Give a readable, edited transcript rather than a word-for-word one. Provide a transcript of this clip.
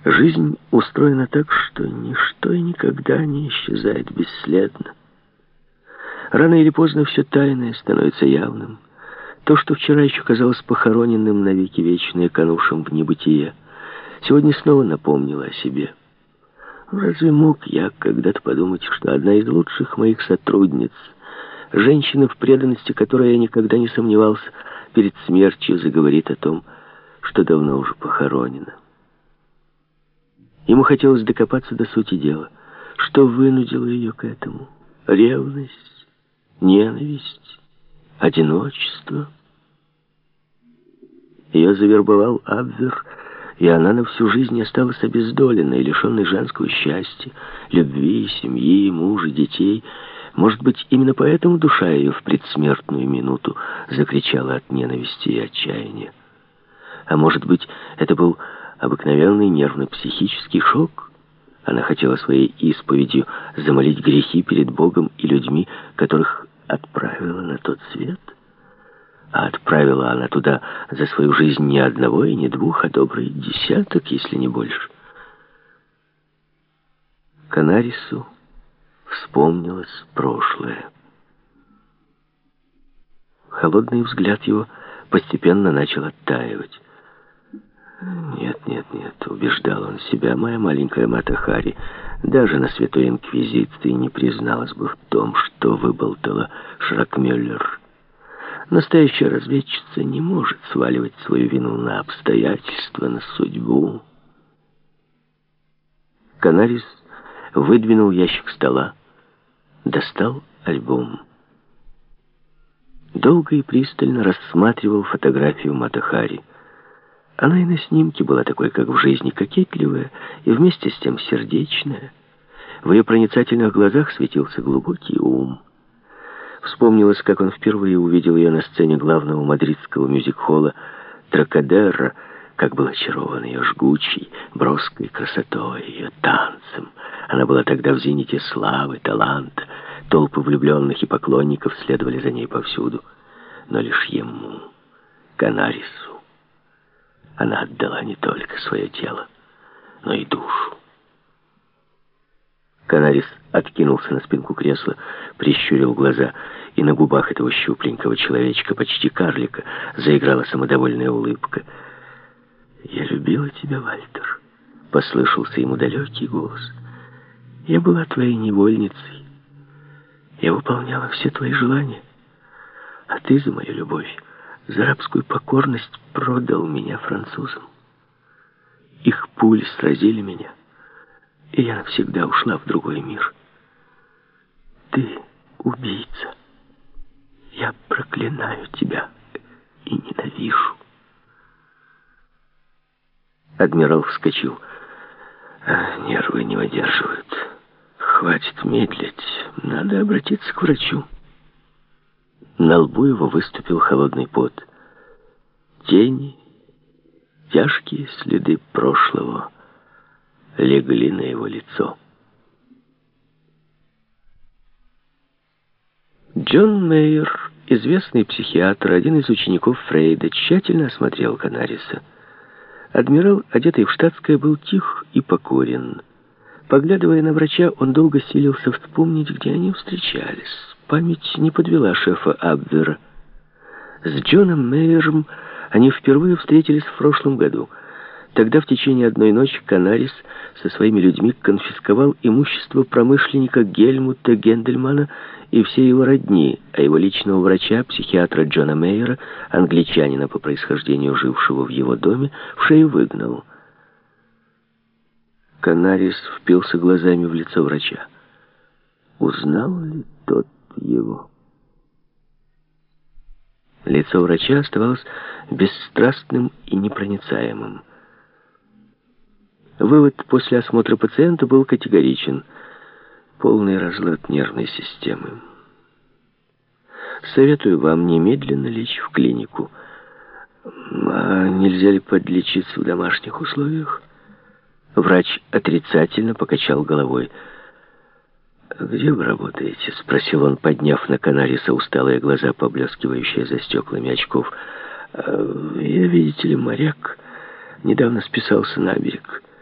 Жизнь устроена так, что ничто и никогда не исчезает бесследно. Рано или поздно все тайное становится явным. То, что вчера еще казалось похороненным навеки вечные, канувшим в небытие, сегодня снова напомнило о себе. Разве мог я когда-то подумать, что одна из лучших моих сотрудниц, женщина, в преданности которой я никогда не сомневался, перед смертью заговорит о том, что давно уже похоронено? Ему хотелось докопаться до сути дела. Что вынудило ее к этому? Ревность, ненависть, одиночество. Ее завербовал Абвер, и она на всю жизнь осталась обездоленной, лишенной женского счастья, любви, семьи, мужа, детей. Может быть, именно поэтому душа ее в предсмертную минуту закричала от ненависти и отчаяния. А может быть, это был обыкновенный нервно-психический шок? Она хотела своей исповедью замолить грехи перед Богом и людьми, которых отправила на тот свет? А отправила она туда за свою жизнь не одного и не двух, а добрый десяток, если не больше. Канарису вспомнилось прошлое. Холодный взгляд его постепенно начал оттаивать. Нет, убеждал он себя, моя маленькая Мата Хари даже на Святой Инквизиции не призналась бы в том, что выболтала Шракмюллер. Настоящая разведчица не может сваливать свою вину на обстоятельства, на судьбу. Канарис выдвинул ящик стола, достал альбом. Долго и пристально рассматривал фотографию Мата Хари. Она и на снимке была такой, как в жизни, кокетливая и вместе с тем сердечная. В ее проницательных глазах светился глубокий ум. Вспомнилось, как он впервые увидел ее на сцене главного мадридского мюзик-холла «Трокадеро», как был очарован ее жгучей, броской красотой, ее танцем. Она была тогда в зените славы, таланта. Толпы влюбленных и поклонников следовали за ней повсюду. Но лишь ему, Канарису, она отдала не только свое тело, но и душу. Канарис откинулся на спинку кресла, прищурил глаза, и на губах этого щупленького человечка, почти карлика, заиграла самодовольная улыбка. «Я любила тебя, Вальтер», — послышался ему далекий голос. «Я была твоей невольницей. Я выполняла все твои желания. А ты за мою любовь, за рабскую покорность продал меня французам. Их пули сразили меня, и я навсегда ушла в другой мир. Ты убийца. Я проклинаю тебя и ненавижу». Адмирал вскочил. «Нервы не выдерживают. Хватит медлить. Надо обратиться к врачу». На лбу его выступил холодный пот. Тени, тяжкие следы прошлого легли на его лицо. Джон Мейер, известный психиатр, один из учеников Фрейда, тщательно осмотрел Канариса. Адмирал, одетый в штатское, был тих и покорен. Поглядывая на врача, он долго силился вспомнить, где они встречались. Память не подвела шефа Абвера. С Джоном Мейером они впервые встретились в прошлом году. Тогда в течение одной ночи Канарис со своими людьми конфисковал имущество промышленника Гельмута Гендельмана и все его родни, а его личного врача, психиатра Джона Мейера, англичанина по происхождению, жившего в его доме, в шею выгнал. Канарис впился глазами в лицо врача. Узнал ли тот его? Лицо врача оставалось бесстрастным и непроницаемым. Вывод после осмотра пациента был категоричен. Полный разлад нервной системы. Советую вам немедленно лечь в клинику. А нельзя ли подлечиться в домашних условиях? Врач отрицательно покачал головой. «Где вы работаете?» — спросил он, подняв на Канариса усталые глаза, поблескивающие за стеклами очков. «Я, видите ли, моряк. Недавно списался на берег».